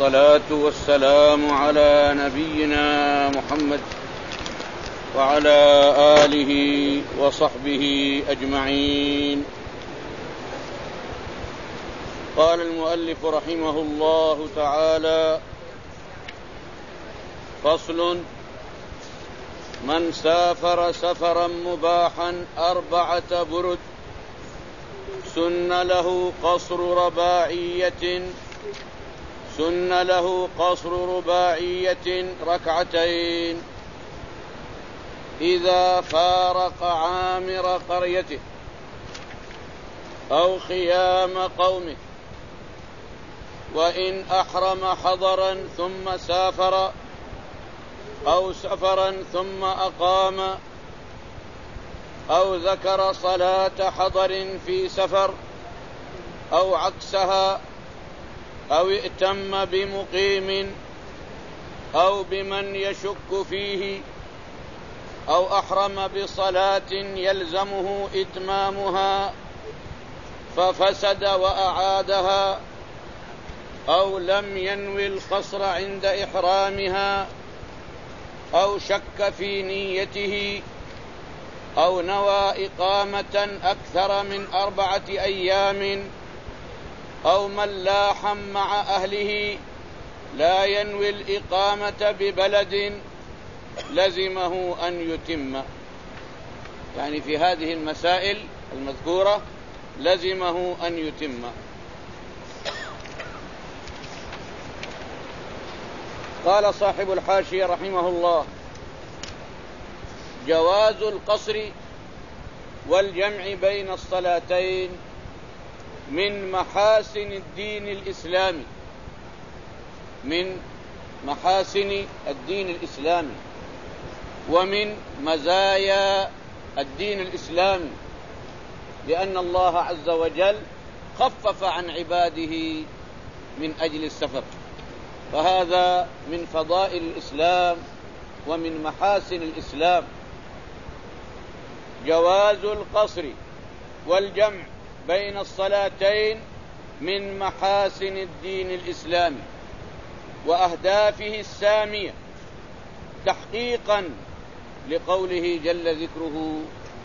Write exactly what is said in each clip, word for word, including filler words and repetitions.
والصلاة والسلام على نبينا محمد وعلى آله وصحبه أجمعين. قال المؤلف رحمه الله تعالى: فصل: من سافر سفرا مباحا أربعة برد سن له قصر رباعية سن له قصر رباعية ركعتين إذا فارق عامر قريته أو خيام قومه، وإن أحرم حضرا ثم سافر أو سفرا ثم أقام أو ذكر صلاة حضر في سفر أو عكسها أو ائتم بمقيم أو بمن يشك فيه أو أحرم بصلاة يلزمه إتمامها ففسد وأعادها، أو لم ينوي القصر عند إحرامها، أو شك في نيته، أو نوى إقامة أكثر من أربعة أيام، أو من لاحم مع أهله لا ينوي الإقامة ببلد لزمه أن يتم. يعني في هذه المسائل المذكورة لزمه أن يتم. قال صاحب الحاشية رحمه الله: جواز القصر والجمع بين الصلاتين من محاسن الدين الإسلامي من محاسن الدين الإسلامي ومن مزايا الدين الإسلامي، لأن الله عز وجل خفف عن عباده من أجل السفر، فهذا من فضائل الإسلام ومن محاسن الإسلام. جواز القصر والجمع بين الصلاتين من محاسن الدين الإسلامي وأهدافه السامية، تحقيقا لقوله جل ذكره: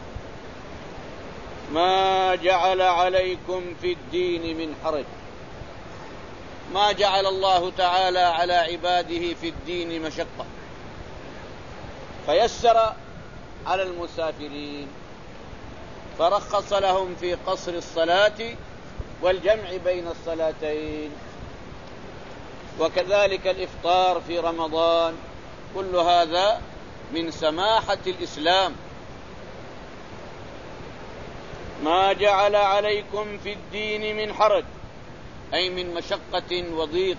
ما جعل عليكم في الدين من حرج. ما جعل الله تعالى على عباده في الدين مشقة، فيسر على المسافرين، فرخص لهم في قصر الصلاة والجمع بين الصلاتين، وكذلك الإفطار في رمضان. كل هذا من سماحة الإسلام. ما جعل عليكم في الدين من حرج، أي من مشقة وضيق.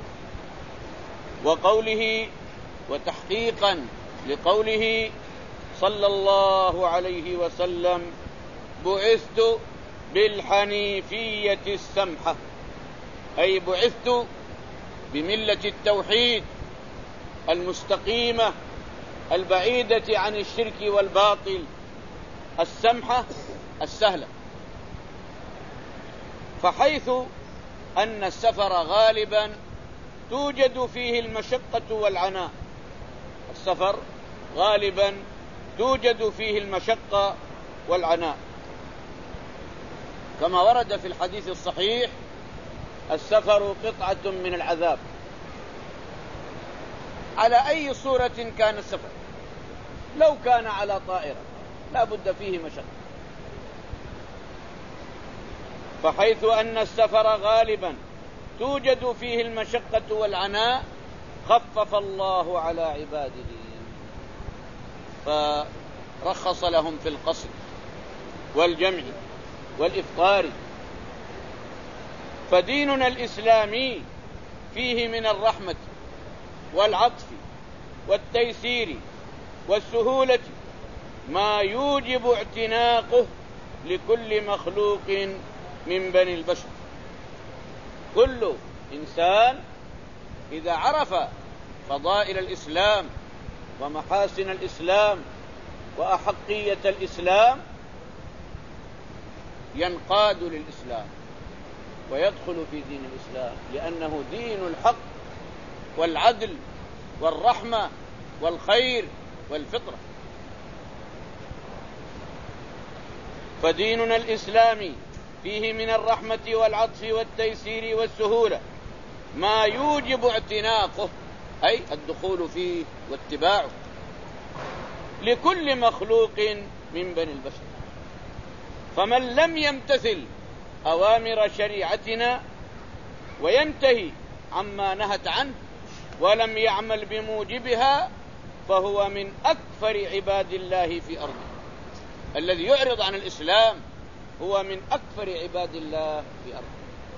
وقوله وتحقيقا لقوله صلى الله عليه وسلم: بعثت بالحنيفية السمحة، أي بعثت بملة التوحيد المستقيمة البعيدة عن الشرك والباطل، السمحة السهلة. فحيث أن السفر غالبا توجد فيه المشقة والعناء، السفر غالبا توجد فيه المشقة والعناء، كما ورد في الحديث الصحيح: السفر قطعة من العذاب. على أي صورة كان السفر، لو كان على طائرة لا بد فيه مشقة. فحيث أن السفر غالبا توجد فيه المشقة والعناء خفف الله على عباده، فرخص لهم في القصر والجمع والإفطار. فديننا الإسلامي فيه من الرحمة والعطف والتيسير والسهولة ما يوجب اعتناقه لكل مخلوق من بني البشر. كل إنسان إذا عرف فضائل الإسلام ومحاسن الإسلام وأحقية الإسلام ينقاد للإسلام ويدخل في دين الإسلام، لأنه دين الحق والعدل والرحمة والخير والفطرة. فديننا الإسلامي فيه من الرحمة والعطف والتيسير والسهولة ما يوجب اعتناقه، أي الدخول فيه واتباعه لكل مخلوق من بني البشر. فمن لم يمتثل أوامر شريعتنا وينتهي عما نهت عنه ولم يعمل بموجبها فهو من أكفر عباد الله في أرضه. الذي يعرض عن الإسلام هو من أكفر عباد الله في أرضه.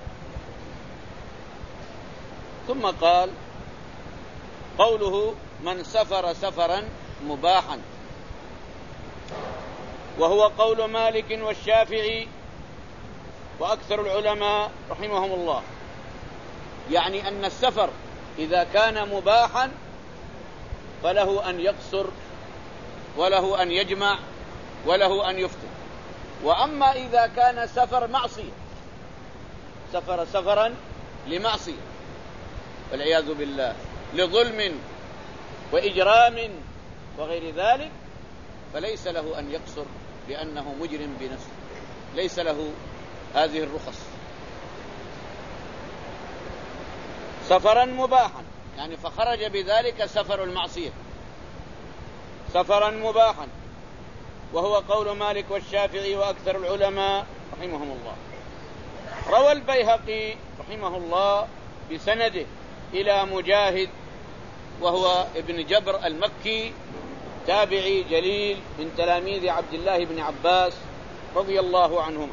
ثم قال: قوله من سفر سفرا مباحا، وهو قول مالك والشافعي وأكثر العلماء رحمهم الله، يعني أن السفر إذا كان مباحا فله أن يقصر وله أن يجمع وله أن يفطر. وأما إذا كان سفر معصية، سفر سفرا لمعصية والعياذ بالله، لظلم وإجرام وغير ذلك، فليس له أن يقصر لأنه مجرم بنفسه، ليس له هذه الرخص. سفرا مباحا يعني فخرج بذلك سفر المعصية، سفرا مباحا، وهو قول مالك والشافعي وأكثر العلماء رحمهم الله. روى البيهقي رحمه الله بسنده إلى مجاهد وهو ابن جبر المكي تابعي جليل من تلاميذ عبد الله بن عباس رضي الله عنهما.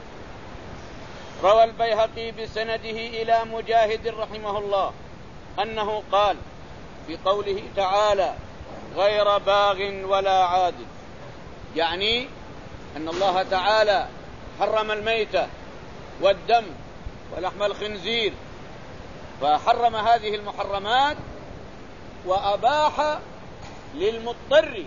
روى البيهقي بسنده إلى مجاهد رحمه الله أنه قال في قوله تعالى: غير باغ ولا عاد، يعني أن الله تعالى حرم الميتة والدم ولحم الخنزير، فحرم هذه المحرمات وأباح للمضطر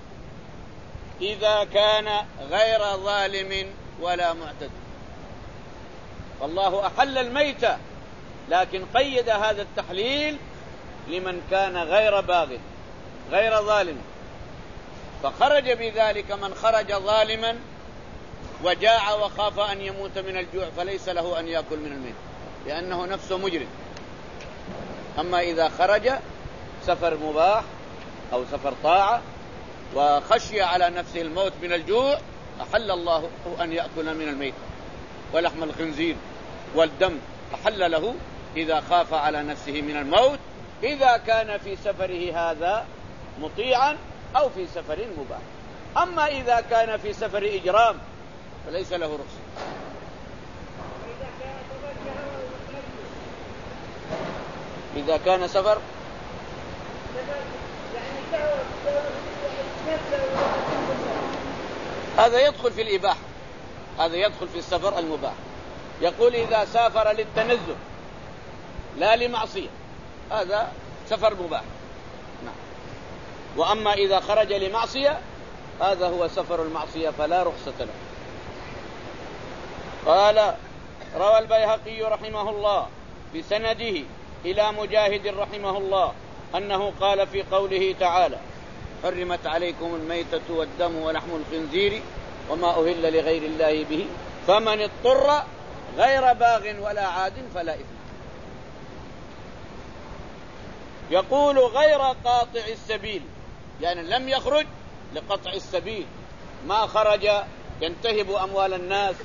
إذا كان غير ظالم ولا معتد. فالله أحل الميتة لكن قيد هذا التحليل لمن كان غير باغ غير ظالم، فخرج بذلك من خرج ظالما وجاع وخاف أن يموت من الجوع فليس له أن يأكل من الميت لأنه نفسه مجرم. أما إذا خرج سفر مباح أو سفر طاعة وخشي على نفسه الموت من الجوع أحل الله أن يأكل من الميت ولحم الخنزير والدم، أحل له إذا خاف على نفسه من الموت، إذا كان في سفره هذا مطيعا أو في سفر مباح. أما إذا كان في سفر إجرام فليس له رخصة. إذا كان سفر هذا يدخل في الإباحة، هذا يدخل في السفر المباح. يقول إذا سافر للتنزه لا لمعصية هذا سفر مباح، نعم. وأما إذا خرج لمعصية هذا هو سفر المعصية فلا رخصة له. قال: روى البيهقي رحمه الله بسنده إلى مجاهد رحمه الله أنه قال في قوله تعالى: حرمت عليكم الميتة والدم ولحم الخنزير وما أهل لغير الله به فمن اضطر غير باغ ولا عاد فلا إثم. يقول: غير قاطع السبيل، يعني لم يخرج لقطع السبيل، ما خرج ينتهب أموال الناس.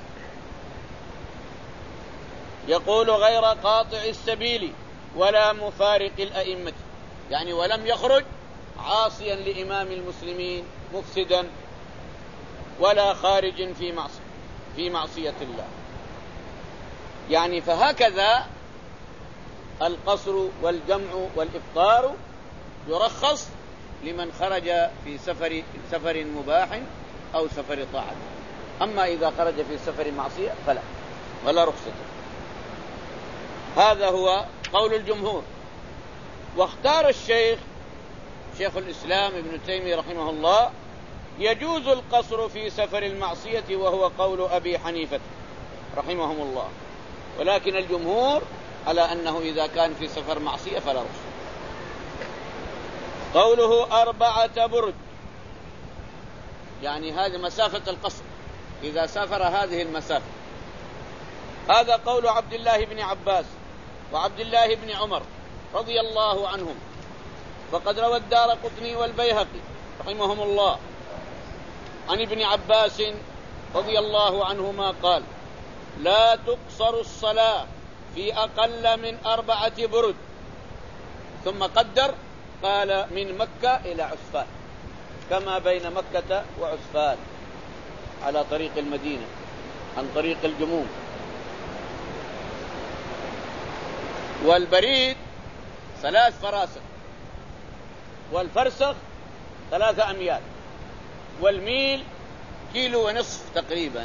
يقول: غير قاطع السبيل ولا مفارق الأئمة، يعني ولم يخرج عاصيا لإمام المسلمين مفسدا ولا خارج في معصية في معصية الله. يعني فهكذا القصر والجمع والإفطار يرخص لمن خرج في سفر سفر مباح أو سفر طاعة. أما إذا خرج في سفر معصية فلا ولا رخصة. هذا هو قول الجمهور. واختار الشيخ شيخ الإسلام ابن تيمية رحمه الله يجوز القصر في سفر المعصية وهو قول أبي حنيفة رحمهم الله، ولكن الجمهور على أنه إذا كان في سفر معصية فلا رخصة. قوله أربعة برد، يعني هذه مسافة القصر إذا سافر هذه المسافة. هذا قول عبد الله بن عباس وعبد الله بن عمر رضي الله عنهم. وقد روى الدارقطني والبيهقي رحمهم الله عن ابن عباس رضي الله عنهما قال: لا تقصر الصلاة في أقل من أربعة برد. ثم قدر قال: من مكة إلى عسفان، كما بين مكة وعسفان على طريق المدينة عن طريق الجموم. والبريد ثلاث فراسخ، والفرسخ ثلاثة أميال، والميل كيلو ونصف تقريبا.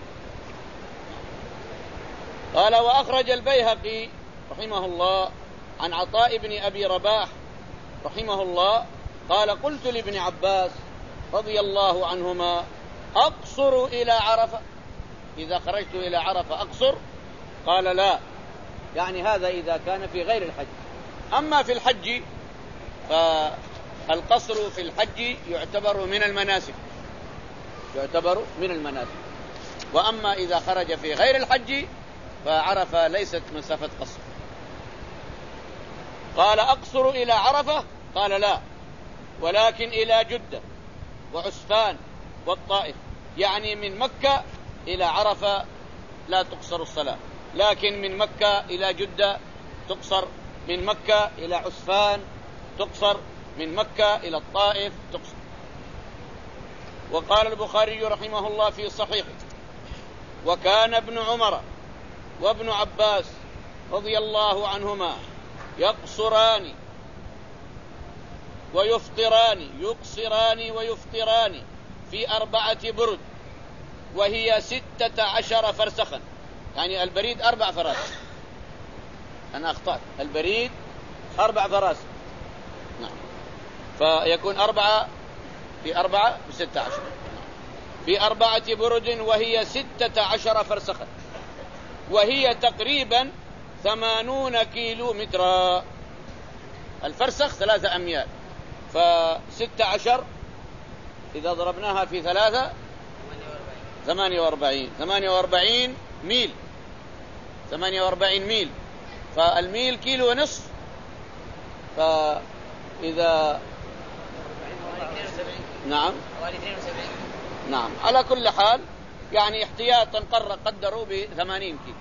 قال: وأخرج البيهقي رحمه الله عن عطاء بن أبي رباح رحمه الله قال: قلت لابن عباس رضي الله عنهما: أقصر إلى عرفة؟ إذا خرجت إلى عرفة أقصر؟ قال: لا، يعني هذا إذا كان في غير الحج. أما في الحج فالقصر في الحج يعتبر من المناسك، يعتبر من المناسك. وأما إذا خرج في غير الحج فعرفة ليست مسافة قصر. قال: أقصر إلى عرفة؟ قال: لا، ولكن إلى جدة وعسفان والطائف، يعني من مكة إلى عرفة لا تقصر الصلاة، لكن من مكة إلى جدة تقصر، من مكة إلى عسفان تقصر، من مكة إلى الطائف تقصر. وقال البخاري رحمه الله في صحيحه: وكان ابن عمر وابن عباس رضي الله عنهما يقصران ويفطران يقصران ويفطران في أربعة برد، وهي ستة عشر فرسخا. يعني البريد أربع فراسخ، أنا أخطأت، البريد أربع فراسخ، نعم، فيكون أربعة في أربعة بستة عشر، في أربعة برد وهي ستة عشر فرسخا، وهي تقريبا ثمانون كيلو مترا. الفرسخ ثلاثة أميال، فستة عشر إذا ضربناها في ثلاثة ثمانية وأربعين ثمانية وأربعين ميل، ثمانية وأربعين ميل، فالميل كيلو ونصف، فإذا نعم نعم على كل حال يعني احتياطا قدروا بثمانين كيلو.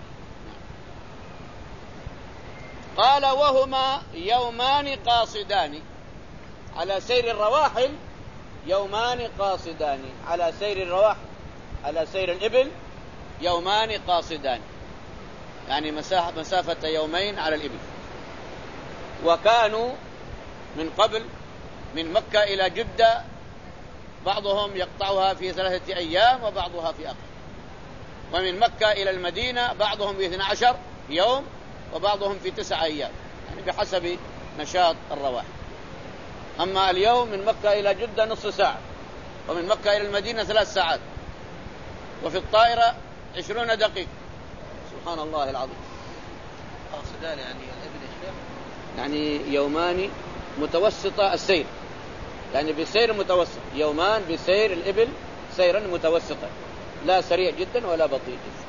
قال: وهما يومان قاصدان على سير الرواحل، يومان قاصدان على سير الرواحل، على سير الإبل يومان قاصدان، يعني مسافة يومين على الإبل. وكانوا من قبل من مكة إلى جدة بعضهم يقطعها في ثلاثة أيام وبعضها في أقل، ومن مكة إلى المدينة بعضهم في اثني عشر يوم وبعضهم في تسعة أيام، يعني بحسب نشاط الرواحل. أما اليوم من مكة إلى جدة نصف ساعة، ومن مكة إلى المدينة ثلاث ساعات، وفي الطائرة عشرون دقيقة. سبحان الله العظيم. قاصدان يعني الإبل الشيخ، يعني يومان متوسطة السير، يعني بسير متوسط، يومان بسير الإبل سيرا متوسطا، لا سريع جدا ولا بطيء جدا.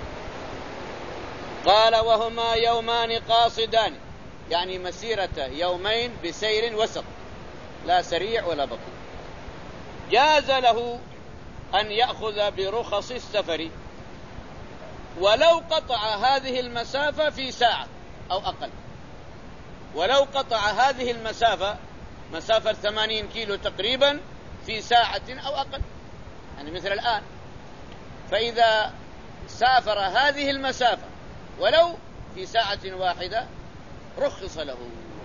قال: وهما يومان قاصدان، يعني مسيرة يومين بسير وسط، لا سريع ولا بطيء. جاز له أن يأخذ برخص السفر ولو قطع هذه المسافة في ساعة أو أقل، ولو قطع هذه المسافة مسافة ثمانين كيلو تقريبا في ساعة أو أقل، يعني مثل الآن. فإذا سافر هذه المسافة ولو في ساعة واحدة رخص له.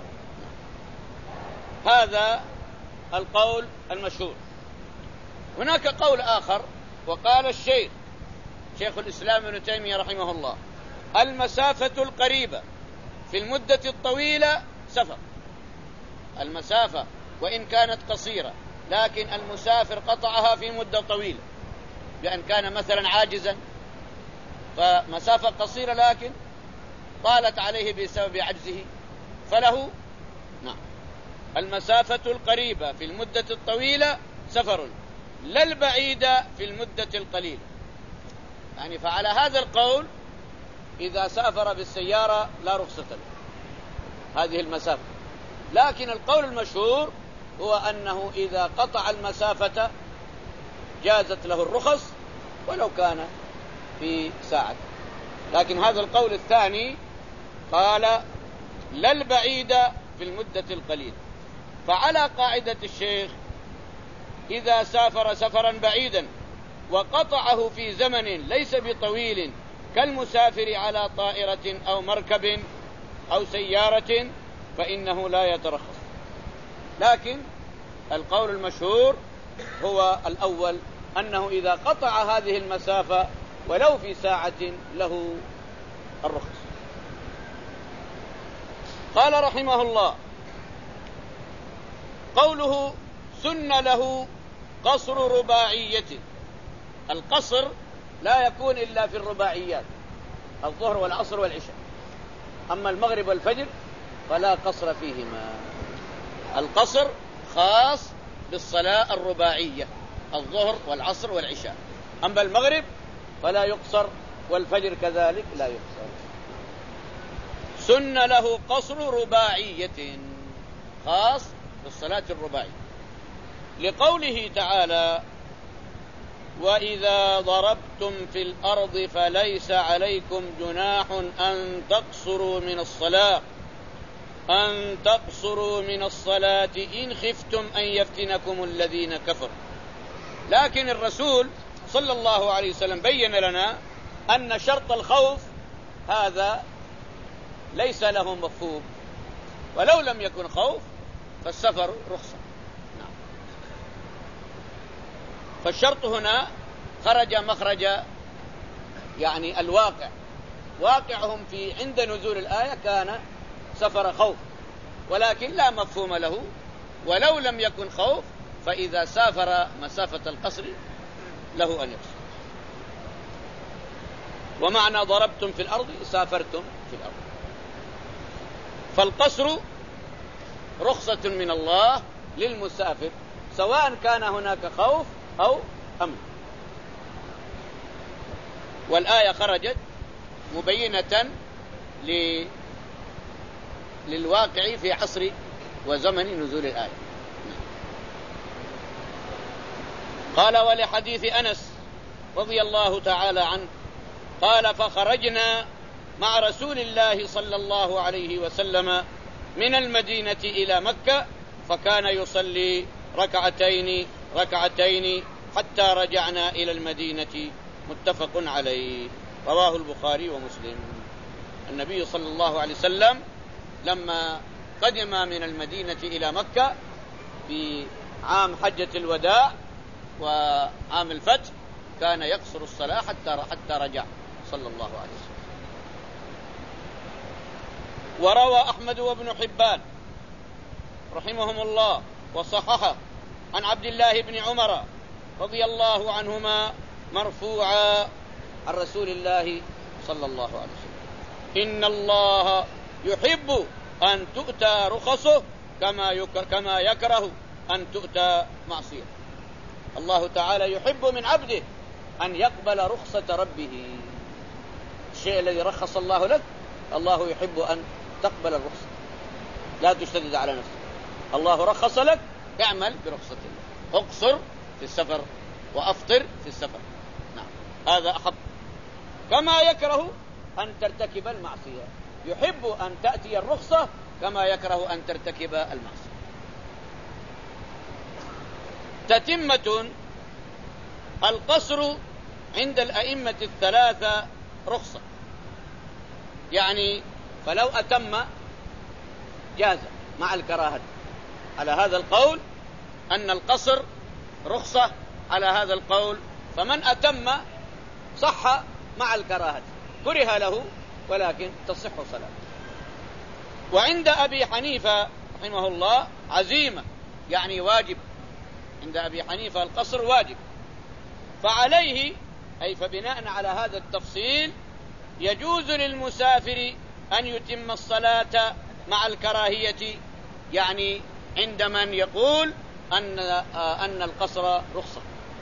هذا القول المشهور. هناك قول آخر، وقال الشيخ شيخ الإسلام ابن تيمية رحمه الله: المسافة القريبة في المدة الطويلة سفر. المسافة وإن كانت قصيرة لكن المسافر قطعها في مدة طويلة، بأن كان مثلا عاجزا، فمسافة قصيرة لكن طالت عليه بسبب عجزه، فله نعم المسافة القريبة في المدة الطويلة سفر، لا البعيدة في المدة القليلة. يعني فعلى هذا القول إذا سافر بالسيارة لا رخصة له هذه المسافة، لكن القول المشهور هو أنه إذا قطع المسافة جازت له الرخص ولو كان في ساعة. لكن هذا القول الثاني قال لا البعيدة في المدة القليلة. فعلى قاعدة الشيخ إذا سافر سفرا بعيدا وقطعه في زمن ليس بطويل كالمسافر على طائرة أو مركب أو سيارة فإنه لا يترخص. لكن القول المشهور هو الأول، أنه إذا قطع هذه المسافة ولو في ساعة له الرخص. قال رحمه الله قوله سن له قصر رباعية. القصر لا يكون إلا في الرباعيات، الظهر والعصر والعشاء. أما المغرب والفجر فلا قصر فيهما. القصر خاص بالصلاة الرباعية، الظهر والعصر والعشاء. أما المغرب فلا يقصر، والفجر كذلك لا يقصر. سن له قصر رباعية، خاص بالصلاة الرباعية، لقوله تعالى وإذا ضربتم في الأرض فليس عليكم جناح أن تقصروا من الصلاة أن تقصروا من الصلاة إن خفتم أن يفتنكم الذين كفروا. لكن الرسول صلى الله عليه وسلم بين لنا أن شرط الخوف هذا ليس له مفهوم، ولو لم يكن خوف فالسفر رخصة. نعم. فالشرط هنا خرج مخرج يعني الواقع، واقعهم في عند نزول الآية كان سفر خوف، ولكن لا مفهوم له. ولو لم يكن خوف فإذا سافر مسافة القصر له أن يقصر. ومعنى ضربتم في الأرض سافرتم في الأرض. فالقصر رخصة من الله للمسافر سواء كان هناك خوف أو أمن. والآية خرجت مبينة ل... للواقع في عصر وزمن نزول الآية. قال ولحديث أنس رضي الله تعالى عنه قال فخرجنا مع رسول الله صلى الله عليه وسلم من المدينة إلى مكة فكان يصلي ركعتين ركعتين حتى رجعنا إلى المدينة متفق عليه. رواه البخاري ومسلم. النبي صلى الله عليه وسلم لما قدم من المدينة إلى مكة في عام حجة الوداع وعام الفتح كان يقصر الصلاة حتى حتى رجع صلى الله عليه وسلم. وروى أحمد وابن حبان رحمهم الله وصححه عن عبد الله بن عمر رضي الله عنهما مرفوعا عن رسول الله صلى الله عليه وسلم إن الله يحب أن تؤتى رخصه كما يكره كما يكره أن تؤتى معصيته. الله تعالى يحب من عبده أن يقبل رخصة ربه. الشيء الذي رخص الله لك الله يحب أن تقبل الرخصة، لا تشتدد على نفسك. الله رخص لك اعمل برخصة الله، اقصر في السفر وأفطر في السفر. نعم هذا أحب. كما يكره أن ترتكب المعصية، يحب أن تأتي الرخصة كما يكره أن ترتكب المعصية. تتمة القصر عند الأئمة الثلاثة رخصة، يعني فلو أتم جاز مع الكراهة. على هذا القول أن القصر رخصة، على هذا القول فمن أتم صح مع الكراهة، كره له ولكن تصح صلاته. وعند أبي حنيفة رحمه الله عزيمة، يعني واجب. عند أبي حنيفة القصر واجب، فعليه أي فبناء على هذا التفصيل يجوز للمسافر أن يتم الصلاة مع الكراهية، يعني عند من يقول أن أن القصر رخصة،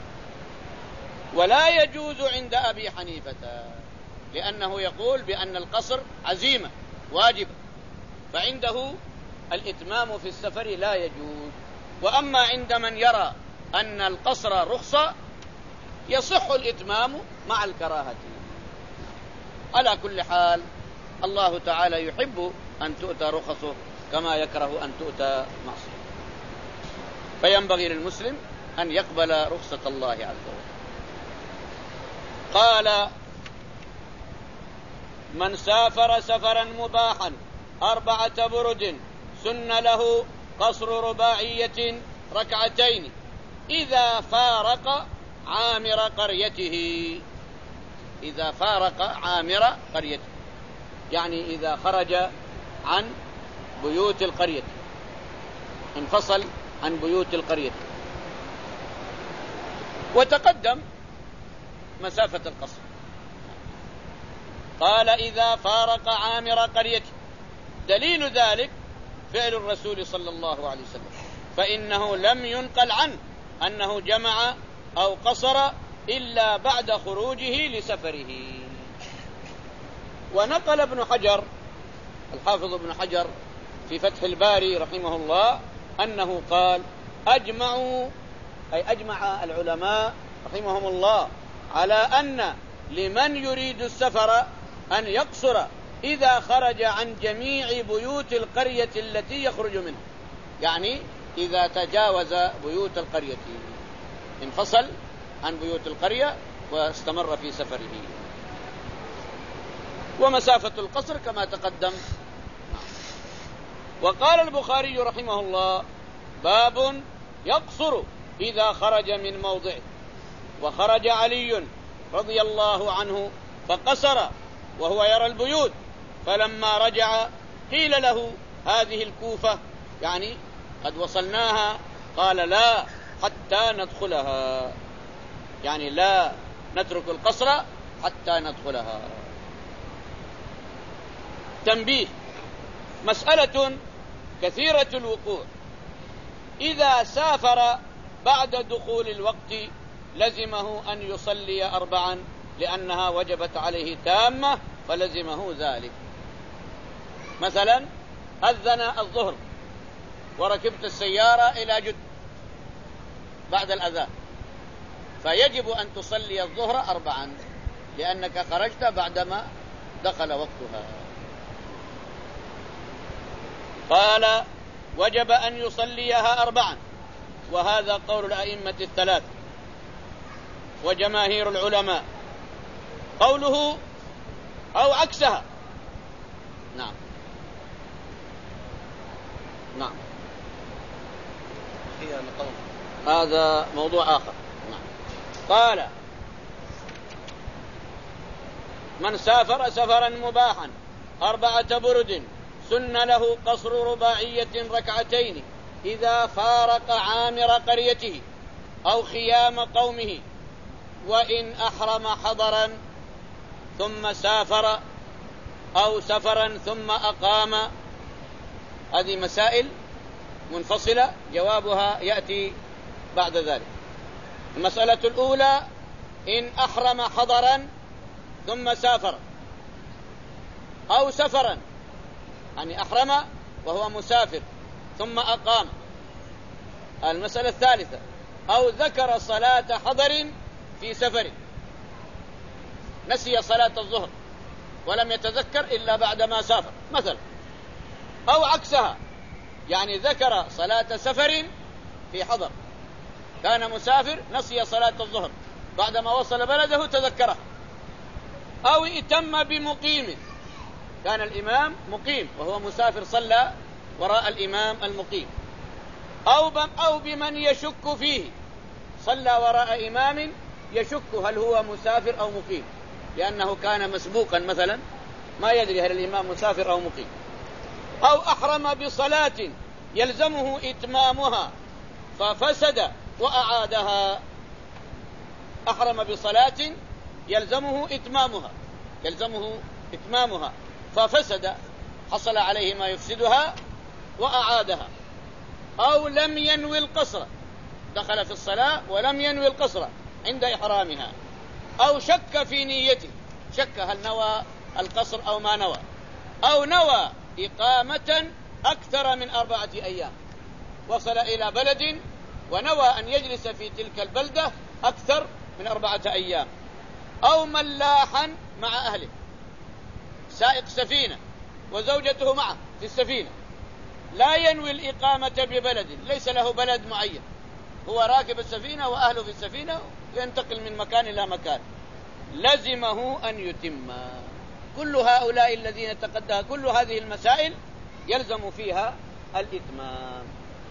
ولا يجوز عند أبي حنيفة لأنه يقول بأن القصر عزيمة واجبة، فعنده الإتمام في السفر لا يجوز. وأما عند من يرى أن القصر رخصة يصح الإتمام مع الكراهة. على كل حال الله تعالى يحب أن تؤتى رخصه كما يكره أن تؤتى معصيته، فينبغي للمسلم أن يقبل رخصة الله عز وجل. قال: من سافر سفرا مباحا أربعة برد سن له قصر رباعية ركعتين إذا فارق عامر قريته. إذا فارق عامر قريته يعني إذا خرج عن بيوت القرية، انفصل عن بيوت القرية. وتقدم مسافة القصر. قال: إذا فارق عامر قريته. دليل ذلك فعل الرسول صلى الله عليه وسلم، فإنه لم ينقل عنه أنه جمع أو قصر إلا بعد خروجه لسفره. ونقل ابن حجر الحافظ ابن حجر في فتح الباري رحمه الله أنه قال: أجمعوا أي أجمع العلماء رحمهم الله على أن لمن يريد السفر أن يقصر إذا خرج عن جميع بيوت القرية التي يخرج منها، يعني إذا تجاوز بيوت القرية، انفصل عن بيوت القرية واستمر في سفره. ومسافة القصر كما تقدم. وقال البخاري رحمه الله: باب يقصر إذا خرج من موضعه. وخرج علي رضي الله عنه فقصر وهو يرى البيوت، فلما رجع قيل له: هذه الكوفة، يعني قد وصلناها. قال: لا حتى ندخلها، يعني لا نترك القصر حتى ندخلها. تنبيه: مسألة كثيرة الوقوع. إذا سافر بعد دخول الوقت لزمه أن يصلي أربعا لأنها وجبت عليه تامة فلزمه ذلك. مثلا أذن الظهر وركبت السيارة إلى جدة بعد الأذان، فيجب أن تصلي الظهر أربعا لأنك خرجت بعدما دخل وقتها. قال: وجب أن يصليها أربعا، وهذا قول الأئمة الثلاث وجماهير العلماء. قوله أو عكسها، نعم نعم هذا موضوع آخر. نعم. قال: من سافر سفرا مباحا أربعة برد سن له قصر رباعية ركعتين إذا فارق عامر قريته أو خيام قومه، وإن أحرم حضرا ثم سافر أو سفرا ثم أقام. هذه مسائل منفصلة جوابها يأتي بعد ذلك. المسألة الأولى: إن أحرم حضرا ثم سافر أو سفرا، يعني أحرم وهو مسافر ثم أقام. المسألة الثالثة: أو ذكر صلاة حضر في سفر، نسي صلاة الظهر ولم يتذكر إلا بعدما سافر مثلا. أو عكسها، يعني ذكر صلاة سفر في حضر، كان مسافر نسي صلاة الظهر، بعدما وصل بلده تذكرها. أو ائتم بمقيم، كان الإمام مقيم وهو مسافر صلى وراء الإمام المقيم. أو أو بمن يشك فيه، صلى وراء إمام يشك هل هو مسافر أو مقيم، لأنه كان مسبوقا مثلا ما يدري هل الإمام مسافر أو مقيم. أو أحرم بصلاة يلزمه إتمامها ففسد وأعادها. أحرم بصلاة يلزمه إتمامها يلزمه إتمامها ففسد، حصل عليه ما يفسدها وأعادها. أو لم ينوي القصر، دخل في الصلاة ولم ينوي القصر عند إحرامها، أو شك في نيته، شك هل نوى القصر أو ما نوى، أو نوى إقامة أكثر من أربعة أيام، وصل إلى بلد ونوى أن يجلس في تلك البلدة أكثر من أربعة أيام، أو ملاحا مع أهله، سائق سفينة وزوجته معه في السفينة، لا ينوي الإقامة ببلد، ليس له بلد معين، هو راكب السفينة وأهله في السفينة ينتقل من مكان إلى مكان، لزمه أن يتم. كل هؤلاء الذين تقدها كل هذه المسائل يلزم فيها الإتمام.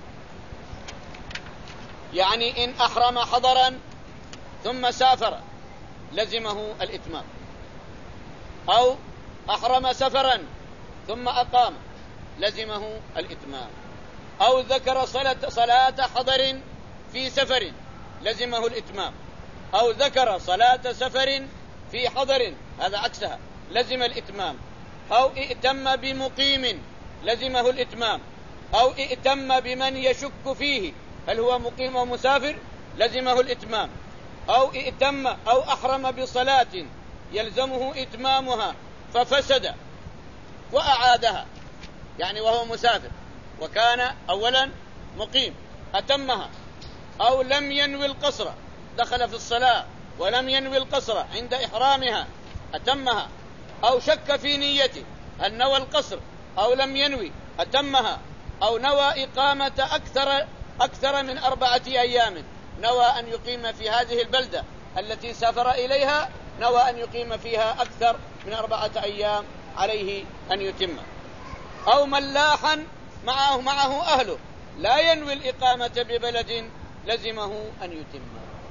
يعني إن أحرم حضرا ثم سافر لزمه الإتمام، أو أحرم سفرا ثم أقام لزمه الإتمام، أو ذكر صلاة, صلاة حضر في سفر لزمه الإتمام، أو ذكر صلاة سفر في حضر هذا عكسها لزم الإتمام، أو ائتم بمقيم لزمه الإتمام، أو ائتم بمن يشك فيه هل هو مقيم أو مسافر لزمه الإتمام، أو ائتم أو أحرم بصلاة يلزمه إتمامها ففسد وأعادها، يعني وهو مسافر وكان أولا مقيم أتمها، أو لم ينوي القصر، دخل في الصلاة ولم ينوي القصر عند إحرامها أتمها، أو شك في نيته هل نوى القصر أو لم ينوي أتمها، أو نوى إقامة أكثر أكثر من أربعة أيام، نوى أن يقيم في هذه البلدة التي سافر إليها، نوى أن يقيم فيها أكثر من أربعة أيام، عليه أن يتم. أو ملاحا معه, معه أهله لا ينوي الإقامة ببلد لزمه أن يتم.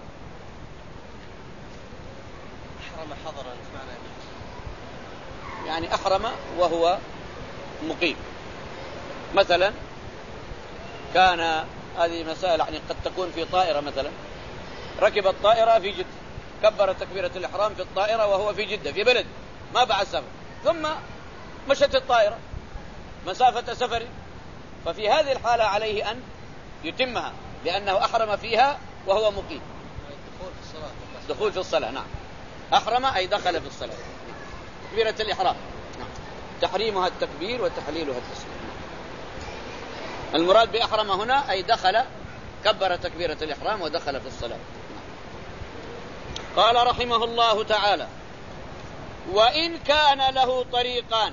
أحرم حضرا يعني أحرم وهو مقيم، مثلا كان هذه مسائل يعني قد تكون في طائرة، مثلا ركب الطائرة في جدة، كبر تكبيرة الإحرام في الطائرة وهو في جدة في بلد ما بعد سفر، ثم مشت الطائرة مسافة سفر، ففي هذه الحالة عليه أن يتمها لأنه أحرم فيها وهو مقيم. الدخول في الصلاة، دخول في الصلاة، نعم، أحرم أي دخل في الصلاة، تكبيرة الإحرام، نعم، تحريمها التكبير وتحليلها التسليم. المراد بأحرم هنا أي دخل، كبر تكبيرة الإحرام ودخل في الصلاة. قال رحمه الله تعالى: وإن كان له طريقان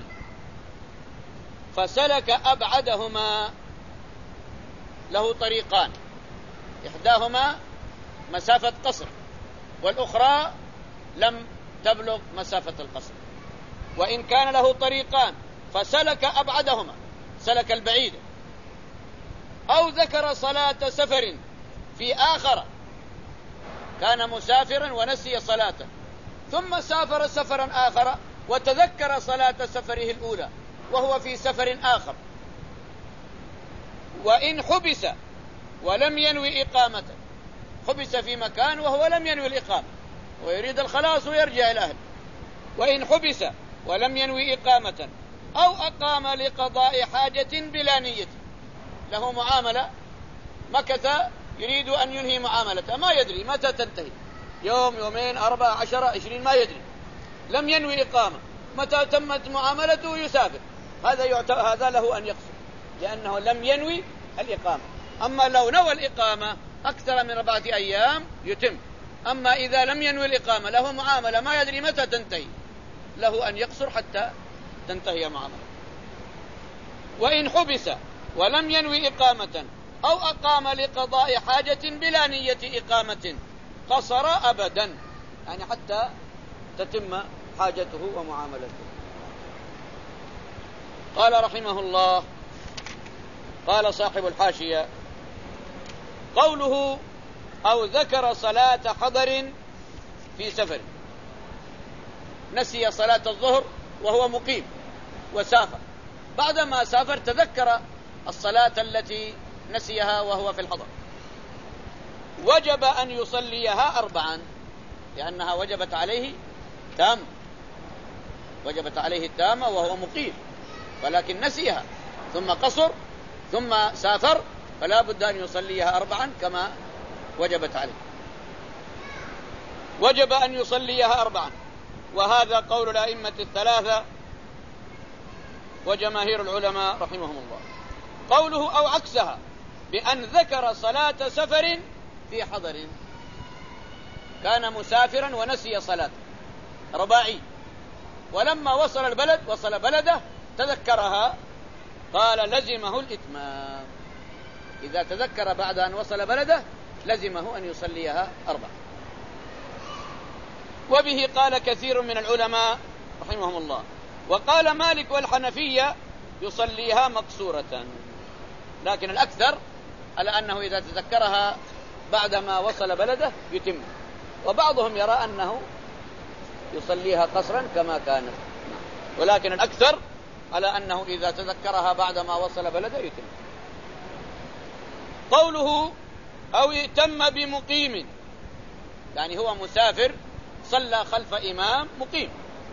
فسلك أبعدهما، له طريقان إحداهما مسافة قصر والأخرى لم تبلغ مسافة القصر، وإن كان له طريقان فسلك أبعدهما، سلك البعيد، أو ذكر صلاة سفر في آخر، كان مسافرا ونسي صلاته ثم سافر سفرا آخر وتذكر صلاة سفره الأولى وهو في سفر آخر، وإن حبس ولم ينوي إقامة، حبس في مكان وهو لم ينوي الإقامة ويريد الخلاص ويرجع إلى أهله، وإن حبس ولم ينوي إقامة أو أقام لقضاء حاجة بلا نية، له معاملة مكث يريد أن ينهي معاملته ما يدري متى تنتهي، يوم يومين أربعة عشر عشرين ما يدري، لم ينوي إقامة، متى تمت معاملته يسافر، هذا يعتبر هذا له أن يقصر لأنه لم ينوي الإقامة. أما لو نوى الإقامة أكثر من أربعة أيام يتم، أما إذا لم ينوي الإقامة له معاملة ما يدري متى تنتهي له أن يقصر حتى تنتهي معاملة. وإن حبس ولم ينوي إقامة أو أقام لقضاء حاجة بلا نية إقامة قصر أبدا، يعني حتى تتم حاجته ومعاملته. قال رحمه الله، قال صاحب الحاشية: قوله أو ذكر صلاة حضر في سفر، نسي صلاة الظهر وهو مقيم وسافر، بعدما سافر تذكر الصلاة التي نسيها وهو في الحضر، وجب أن يصليها أربعا لأنها وجبت عليه تام، وجبت عليه التامة وهو مقيم، ولكن نسيها ثم قصر ثم سافر فلا بد أن يصليها أربعا كما وجبت عليه، وجب أن يصليها أربعا. وهذا قول الأئمة الثلاثة وجماهير العلماء رحمهم الله. قوله أو عكسها بأن ذكر صلاة سفر في حضر، كان مسافرا ونسي صلاة رباعي، ولما وصل البلد وصل بلده تذكرها، قال لزمه الإتمام. إذا تذكر بعد أن وصل بلده لزمه أن يصليها أربعة. وبه قال كثير من العلماء رحمهم الله. وقال مالك والحنفية يصليها مقصورة، لكن الأكثر على أنه إذا تذكرها بعدما وصل بلده يتم، وبعضهم يرى أنه يصليها قصرا كما كانت، ولكن الأكثر على أنه إذا تذكرها بعدما وصل بلده يتم. قوله أو يتم بمقيم، يعني هو مسافر صلى خلف إمام مقيم،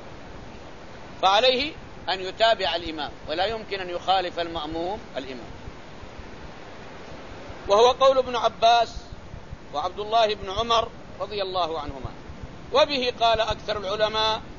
فعليه أن يتابع الإمام ولا يمكن أن يخالف المأموم الإمام. وهو قول ابن عباس وعبد الله بن عمر رضي الله عنهما. وبه قال أكثر العلماء